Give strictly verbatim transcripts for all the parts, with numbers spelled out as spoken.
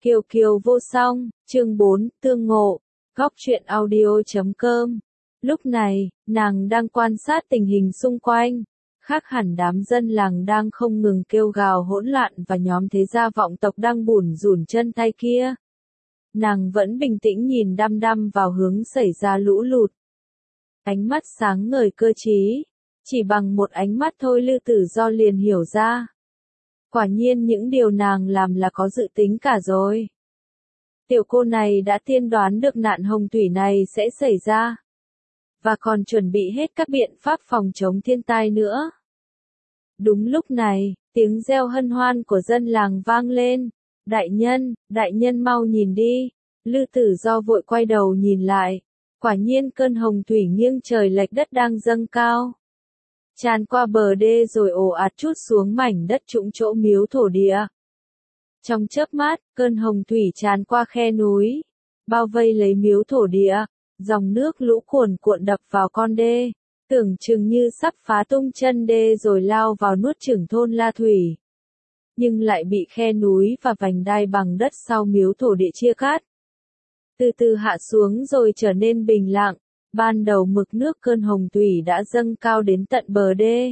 Kiều Kiều vô song, chương bốn, tương ngộ, góc truyện audio chấm com. Lúc này, nàng đang quan sát tình hình xung quanh, khác hẳn đám dân làng đang không ngừng kêu gào hỗn loạn và nhóm thế gia vọng tộc đang bủn rủn chân tay kia. Nàng vẫn bình tĩnh nhìn đăm đăm vào hướng xảy ra lũ lụt. Ánh mắt sáng ngời cơ trí, chỉ bằng một ánh mắt thôi Lư Tử Do liền hiểu ra. Quả nhiên những điều nàng làm là có dự tính cả rồi. Tiểu cô này đã tiên đoán được nạn hồng thủy này sẽ xảy ra. Và còn chuẩn bị hết các biện pháp phòng chống thiên tai nữa. Đúng lúc này, tiếng reo hân hoan của dân làng vang lên. Đại nhân, đại nhân mau nhìn đi. Lư Tử Do vội quay đầu nhìn lại. Quả nhiên cơn hồng thủy nghiêng trời lệch đất đang dâng cao. Tràn qua bờ đê rồi ồ ạt trút xuống mảnh đất trũng chỗ miếu thổ địa. Trong chớp mắt, cơn hồng thủy tràn qua khe núi, bao vây lấy miếu thổ địa, dòng nước lũ cuồn cuộn đập vào con đê, tưởng chừng như sắp phá tung chân đê rồi lao vào nuốt chửng thôn La Thủy. Nhưng lại bị khe núi và vành đai bằng đất sau miếu thổ địa chia cắt. Từ từ hạ xuống rồi trở nên bình lặng. Ban đầu mực nước cơn hồng thủy đã dâng cao đến tận bờ đê.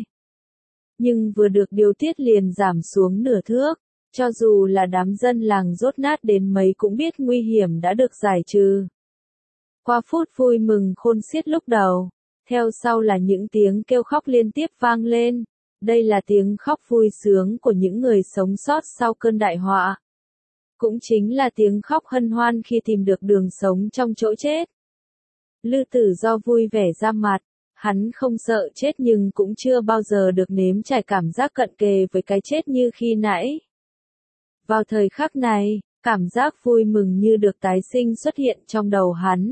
Nhưng vừa được điều tiết liền giảm xuống nửa thước, cho dù là đám dân làng dốt nát đến mấy cũng biết nguy hiểm đã được giải trừ. Qua phút vui mừng khôn xiết lúc đầu, theo sau là những tiếng kêu khóc liên tiếp vang lên. Đây là tiếng khóc vui sướng của những người sống sót sau cơn đại họa. Cũng chính là tiếng khóc hân hoan khi tìm được đường sống trong chỗ chết. Lư Tử Do vui vẻ ra mặt, hắn không sợ chết nhưng cũng chưa bao giờ được nếm trải cảm giác cận kề với cái chết như khi nãy. Vào thời khắc này, cảm giác vui mừng như được tái sinh xuất hiện trong đầu hắn.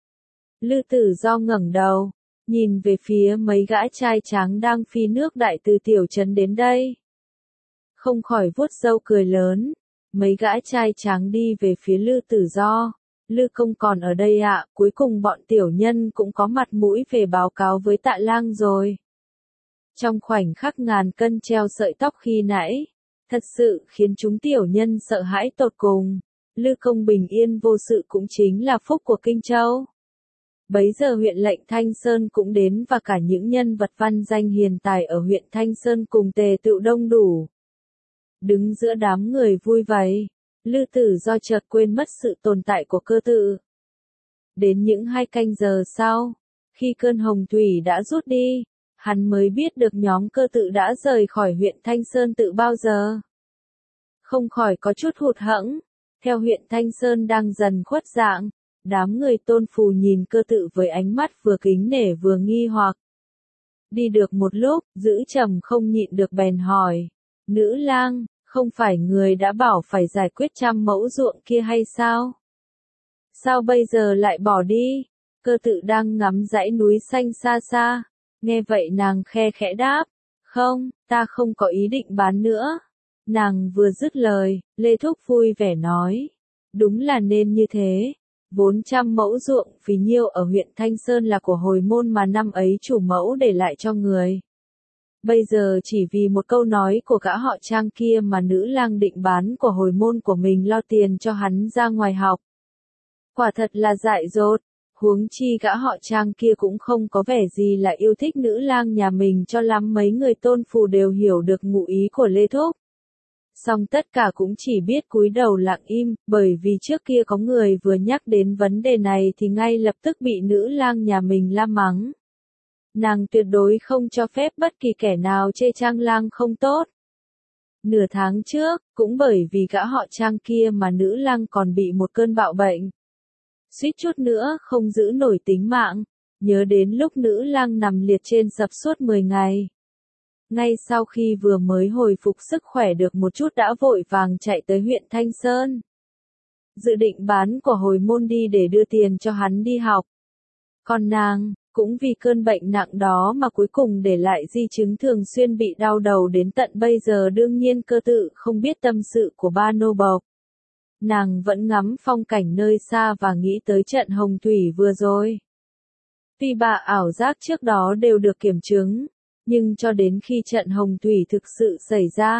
Lư Tử Do ngẩng đầu, nhìn về phía mấy gã trai tráng đang phi nước đại từ tiểu trấn đến đây. Không khỏi vuốt râu cười lớn, mấy gã trai tráng đi về phía Lư Tử Do. Lư công còn ở đây ạ, à, cuối cùng bọn tiểu nhân cũng có mặt mũi về báo cáo với Tạ Lang rồi. Trong khoảnh khắc ngàn cân treo sợi tóc khi nãy, thật sự khiến chúng tiểu nhân sợ hãi tột cùng. Lư công bình yên vô sự cũng chính là phúc của Kinh Châu. Bấy giờ huyện lệnh Thanh Sơn cũng đến và cả những nhân vật văn danh hiền tài ở huyện Thanh Sơn cùng tề tựu đông đủ. Đứng giữa đám người vui vầy, Lư Tử Do chợt quên mất sự tồn tại của cơ tự. Đến những hai canh giờ sau, khi cơn hồng thủy đã rút đi, hắn mới biết được nhóm cơ tự đã rời khỏi huyện Thanh Sơn tự bao giờ. Không khỏi có chút hụt hẫng, theo huyện Thanh Sơn đang dần khuất dạng, đám người Tôn Phù nhìn cơ tự với ánh mắt vừa kính nể vừa nghi hoặc. Đi được một lúc, giữ trầm không nhịn được bèn hỏi, nữ lang, không phải người đã bảo phải giải quyết trăm mẫu ruộng kia hay sao? Sao bây giờ lại bỏ đi? Cơ tự đang ngắm dãy núi xanh xa xa. Nghe vậy nàng khe khẽ đáp. Không, ta không có ý định bán nữa. Nàng vừa dứt lời, Lê Thúc vui vẻ nói. Đúng là nên như thế. Vốn trăm mẫu ruộng phí nhiêu ở huyện Thanh Sơn là của hồi môn mà năm ấy chủ mẫu để lại cho người. Bây giờ chỉ vì một câu nói của gã họ Trang kia mà nữ lang định bán của hồi môn của mình lo tiền cho hắn ra ngoài học. Quả thật là dại dột, huống chi gã họ Trang kia cũng không có vẻ gì là yêu thích nữ lang nhà mình cho lắm. Mấy người Tôn Phù đều hiểu được ngụ ý của Lê Thúc. Song tất cả cũng chỉ biết cúi đầu lặng im, bởi vì trước kia có người vừa nhắc đến vấn đề này thì ngay lập tức bị nữ lang nhà mình la mắng. Nàng tuyệt đối không cho phép bất kỳ kẻ nào chê Trang lang không tốt. Nửa tháng trước, cũng bởi vì gã họ Trang kia mà nữ lang còn bị một cơn bạo bệnh. Suýt chút nữa không giữ nổi tính mạng, nhớ đến lúc nữ lang nằm liệt trên sập suốt mười ngày. Ngay sau khi vừa mới hồi phục sức khỏe được một chút đã vội vàng chạy tới huyện Thanh Sơn. Dự định bán của hồi môn đi để đưa tiền cho hắn đi học. Còn nàng, cũng vì cơn bệnh nặng đó mà cuối cùng để lại di chứng thường xuyên bị đau đầu đến tận bây giờ. Đương nhiên cơ tự không biết tâm sự của ba nô bộc. Nàng vẫn ngắm phong cảnh nơi xa và nghĩ tới trận hồng thủy vừa rồi. Tuy bà ảo giác trước đó đều được kiểm chứng, nhưng cho đến khi trận hồng thủy thực sự xảy ra,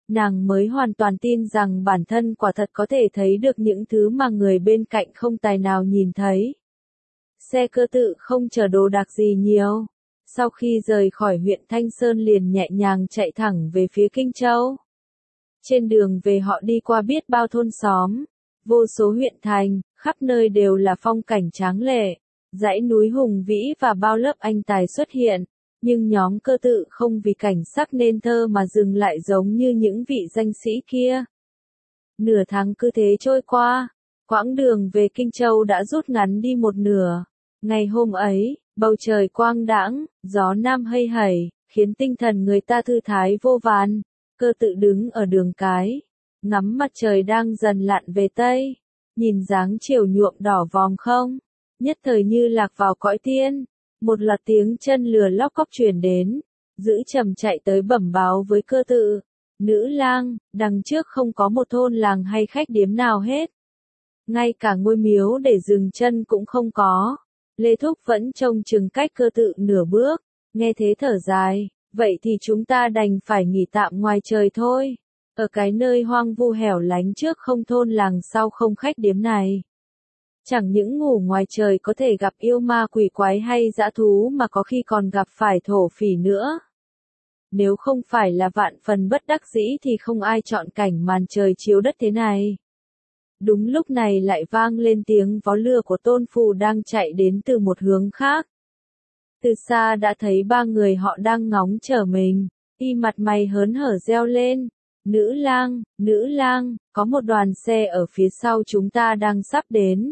nàng mới hoàn toàn tin rằng bản thân quả thật có thể thấy được những thứ mà người bên cạnh không tài nào nhìn thấy. Xe cơ tự không chở đồ đạc gì nhiều. Sau khi rời khỏi huyện Thanh Sơn liền nhẹ nhàng chạy thẳng về phía Kinh Châu. Trên đường về họ đi qua biết bao thôn xóm, vô số huyện thành, khắp nơi đều là phong cảnh tráng lệ, dãy núi hùng vĩ và bao lớp anh tài xuất hiện. Nhưng nhóm cơ tự không vì cảnh sắc nên thơ mà dừng lại giống như những vị danh sĩ kia. Nửa tháng cứ thế trôi qua, quãng đường về Kinh Châu đã rút ngắn đi một nửa. Ngày hôm ấy, bầu trời quang đãng, gió nam hây hẩy, khiến tinh thần người ta thư thái vô vàn. Cơ tự đứng ở đường cái, ngắm mặt trời đang dần lặn về Tây, nhìn dáng chiều nhuộm đỏ vòm không, nhất thời như lạc vào cõi tiên. Một loạt tiếng chân lừa lóc cóc truyền đến, giữ trầm chạy tới bẩm báo với cơ tự. Nữ lang, đằng trước không có một thôn làng hay khách điếm nào hết. Ngay cả ngôi miếu để dừng chân cũng không có. Lê Thúc vẫn trông chừng cách cơ tự nửa bước, nghe thế thở dài, vậy thì chúng ta đành phải nghỉ tạm ngoài trời thôi. Ở cái nơi hoang vu hẻo lánh trước không thôn làng sau không khách điếm này. Chẳng những ngủ ngoài trời có thể gặp yêu ma quỷ quái hay dã thú mà có khi còn gặp phải thổ phỉ nữa. Nếu không phải là vạn phần bất đắc dĩ thì không ai chọn cảnh màn trời chiếu đất thế này. Đúng lúc này lại vang lên tiếng vó lừa của Tôn Phù đang chạy đến từ một hướng khác. Từ xa đã thấy ba người họ đang ngóng chờ mình, y mặt mày hớn hở reo lên. Nữ lang, nữ lang, có một đoàn xe ở phía sau chúng ta đang sắp đến.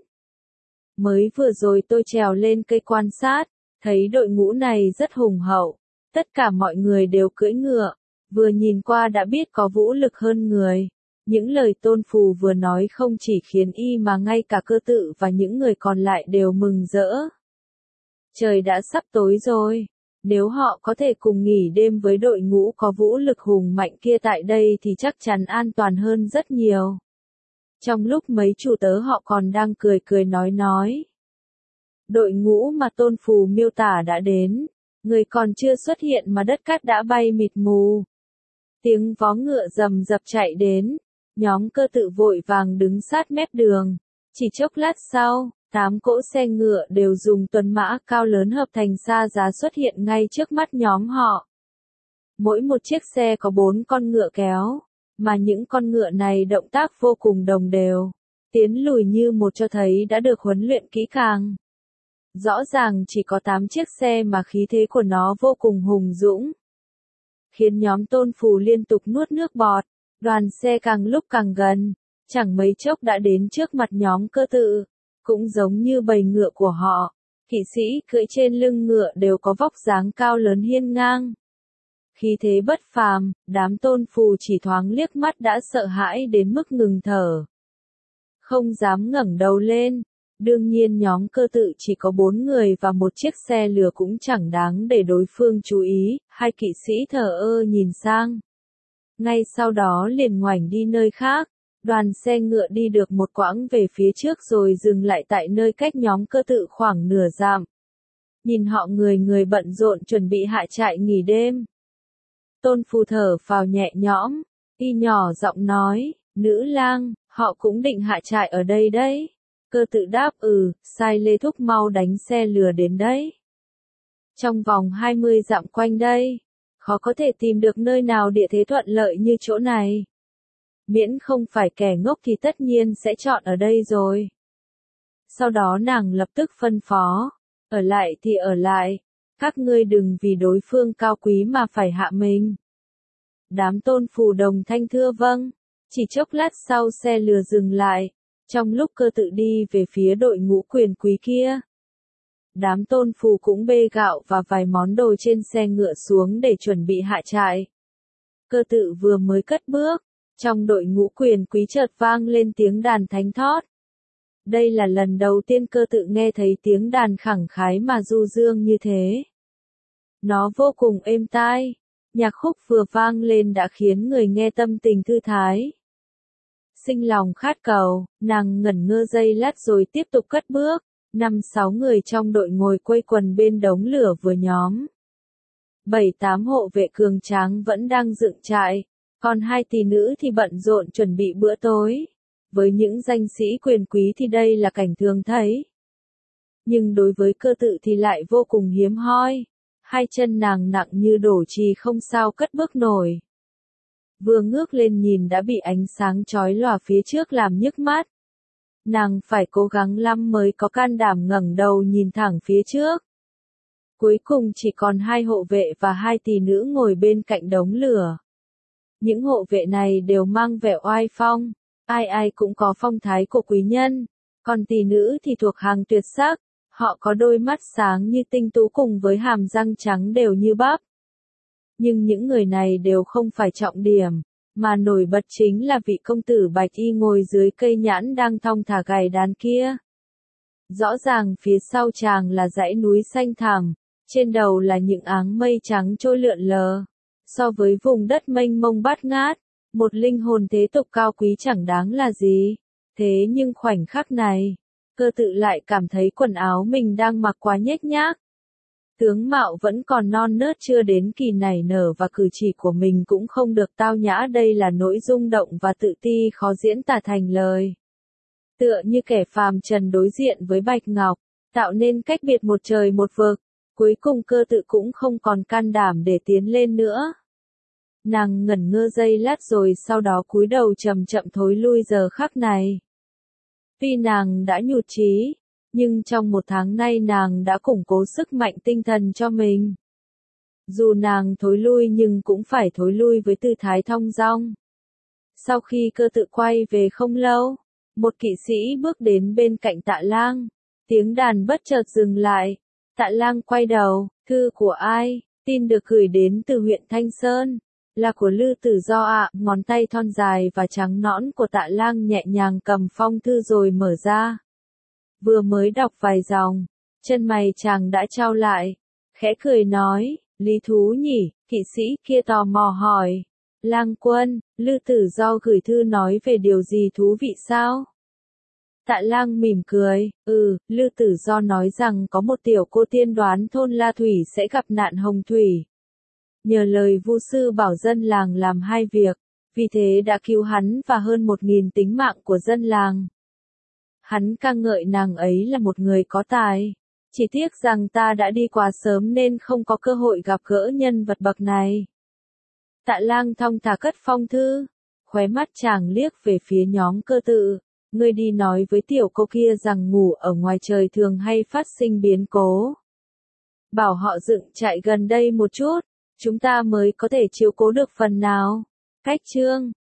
Mới vừa rồi tôi trèo lên cây quan sát, thấy đội ngũ này rất hùng hậu. Tất cả mọi người đều cưỡi ngựa, vừa nhìn qua đã biết có vũ lực hơn người. Những lời Tôn Phù vừa nói không chỉ khiến y mà ngay cả cơ tự và những người còn lại đều mừng rỡ. Trời đã sắp tối rồi, nếu họ có thể cùng nghỉ đêm với đội ngũ có vũ lực hùng mạnh kia tại đây thì chắc chắn an toàn hơn rất nhiều. Trong lúc mấy chủ tớ họ còn đang cười cười nói nói. Đội ngũ mà Tôn Phù miêu tả đã đến, người còn chưa xuất hiện mà đất cát đã bay mịt mù. Tiếng vó ngựa rầm rập chạy đến, nhóm cơ tự vội vàng đứng sát mép đường. Chỉ chốc lát sau, tám cỗ xe ngựa đều dùng tuần mã cao lớn hợp thành xa giá xuất hiện ngay trước mắt nhóm họ. Mỗi một chiếc xe có bốn con ngựa kéo, mà những con ngựa này động tác vô cùng đồng đều, tiến lùi như một cho thấy đã được huấn luyện kỹ càng. Rõ ràng chỉ có tám chiếc xe mà khí thế của nó vô cùng hùng dũng, khiến nhóm Tôn Phù liên tục nuốt nước bọt. Đoàn xe càng lúc càng gần, chẳng mấy chốc đã đến trước mặt nhóm cơ tự, cũng giống như bầy ngựa của họ. Kỵ sĩ cưỡi trên lưng ngựa đều có vóc dáng cao lớn hiên ngang. Khí thế bất phàm, đám Tôn Phù chỉ thoáng liếc mắt đã sợ hãi đến mức ngừng thở. Không dám ngẩng đầu lên. Đương nhiên nhóm cơ tự chỉ có bốn người và một chiếc xe lừa cũng chẳng đáng để đối phương chú ý, hai kỵ sĩ thờ ơ nhìn sang. Ngay sau đó liền ngoảnh đi nơi khác, đoàn xe ngựa đi được một quãng về phía trước rồi dừng lại tại nơi cách nhóm cơ tự khoảng nửa dặm. Nhìn họ người người bận rộn chuẩn bị hạ trại nghỉ đêm. Tôn Phù thở phào nhẹ nhõm, y nhỏ giọng nói, nữ lang, họ cũng định hạ trại ở đây đấy. Cơ tự đáp ừ, sai Lê Thúc mau đánh xe lừa đến đấy. Trong vòng hai mươi dặm quanh đây, khó có thể tìm được nơi nào địa thế thuận lợi như chỗ này. Miễn không phải kẻ ngốc thì tất nhiên sẽ chọn ở đây rồi. Sau đó nàng lập tức phân phó, ở lại thì ở lại, các ngươi đừng vì đối phương cao quý mà phải hạ mình. Đám Tôn Phù đồng thanh thưa vâng, chỉ chốc lát sau xe lừa dừng lại, trong lúc cơ tự đi về phía đội ngũ quyền quý kia. Đám Tôn Phù cũng bê gạo và vài món đồ trên xe ngựa xuống để chuẩn bị hạ trại. Cơ tự vừa mới cất bước, trong đội ngũ quyền quý chợt vang lên tiếng đàn thánh thót. Đây là lần đầu tiên cơ tự nghe thấy tiếng đàn khẳng khái mà du dương như thế. Nó vô cùng êm tai, nhạc khúc vừa vang lên đã khiến người nghe tâm tình thư thái. Sinh lòng khát cầu, nàng ngẩn ngơ giây lát rồi tiếp tục cất bước. Năm sáu người trong đội ngồi quây quần bên đống lửa vừa nhóm. Bảy tám hộ vệ cường tráng vẫn đang dựng trại, Còn hai tỷ nữ thì bận rộn chuẩn bị bữa tối. Với những danh sĩ quyền quý thì đây là cảnh thường thấy. Nhưng đối với Cơ Tự thì lại vô cùng hiếm hoi. Hai chân nàng nặng như đổ chì không sao cất bước nổi. Vừa ngước lên nhìn đã bị ánh sáng chói lòa phía trước làm nhức mắt. Nàng phải cố gắng lắm mới có can đảm ngẩng đầu nhìn thẳng phía trước. Cuối cùng chỉ còn hai hộ vệ và hai tỷ nữ ngồi bên cạnh đống lửa. Những hộ vệ này đều mang vẻ oai phong, ai ai cũng có phong thái của quý nhân, còn tỷ nữ thì thuộc hàng tuyệt sắc, họ có đôi mắt sáng như tinh tú cùng với hàm răng trắng đều như bắp. Nhưng những người này đều không phải trọng điểm, mà nổi bật chính là vị công tử bạch y ngồi dưới cây nhãn đang thong thả gảy đàn kia. Rõ ràng phía sau chàng là dãy núi xanh thẳm, trên đầu là những áng mây trắng trôi lượn lờ. So với vùng đất mênh mông bát ngát, một linh hồn thế tục cao quý chẳng đáng là gì. Thế nhưng khoảnh khắc này, Cơ Tự lại cảm thấy quần áo mình đang mặc quá nhếch nhác. Tướng mạo vẫn còn non nớt chưa đến kỳ nảy nở và cử chỉ của mình cũng không được tao nhã, đây là nỗi rung động và tự ti khó diễn tả thành lời. Tựa như kẻ phàm trần đối diện với bạch ngọc, tạo nên cách biệt một trời một vực, cuối cùng Cơ Tự cũng không còn can đảm để tiến lên nữa. Nàng ngẩn ngơ giây lát rồi sau đó cúi đầu chậm chậm thối lui giờ khắc này. Tuy nàng đã nhụt chí, nhưng trong một tháng nay nàng đã củng cố sức mạnh tinh thần cho mình. Dù nàng thối lui nhưng cũng phải thối lui với tư thái thong dong. Sau khi Cơ Tự quay về không lâu, một kỵ sĩ bước đến bên cạnh Tạ Lang. Tiếng đàn bất chợt dừng lại. Tạ Lang quay đầu, thư của ai? Tin được gửi đến từ huyện Thanh Sơn. Là của Lư Tử Do ạ. Ngón tay thon dài và trắng nõn của Tạ Lang nhẹ nhàng cầm phong thư rồi mở ra. Vừa mới đọc vài dòng, chân mày chàng đã chau lại, khẽ cười nói, lý thú nhỉ, kỵ sĩ kia tò mò hỏi. Lang quân, Lư Tử Do gửi thư nói về điều gì thú vị sao? Tạ Lang mỉm cười, ừ, Lư Tử Do nói rằng có một tiểu cô tiên đoán thôn La Thủy sẽ gặp nạn hồng thủy. Nhờ lời vu sư bảo dân làng làm hai việc, vì thế đã cứu hắn và hơn một nghìn tính mạng của dân làng. Hắn ca ngợi nàng ấy là một người có tài, chỉ tiếc rằng ta đã đi quá sớm nên không có cơ hội gặp gỡ nhân vật bậc này. Tạ Lang thong thả cất phong thư, khóe mắt chàng liếc về phía nhóm Cơ Tự. Ngươi đi nói với tiểu cô kia rằng ngủ ở ngoài trời thường hay phát sinh biến cố. Bảo họ dựng trại gần đây một chút, chúng ta mới có thể chiếu cố được phần nào. Cách chương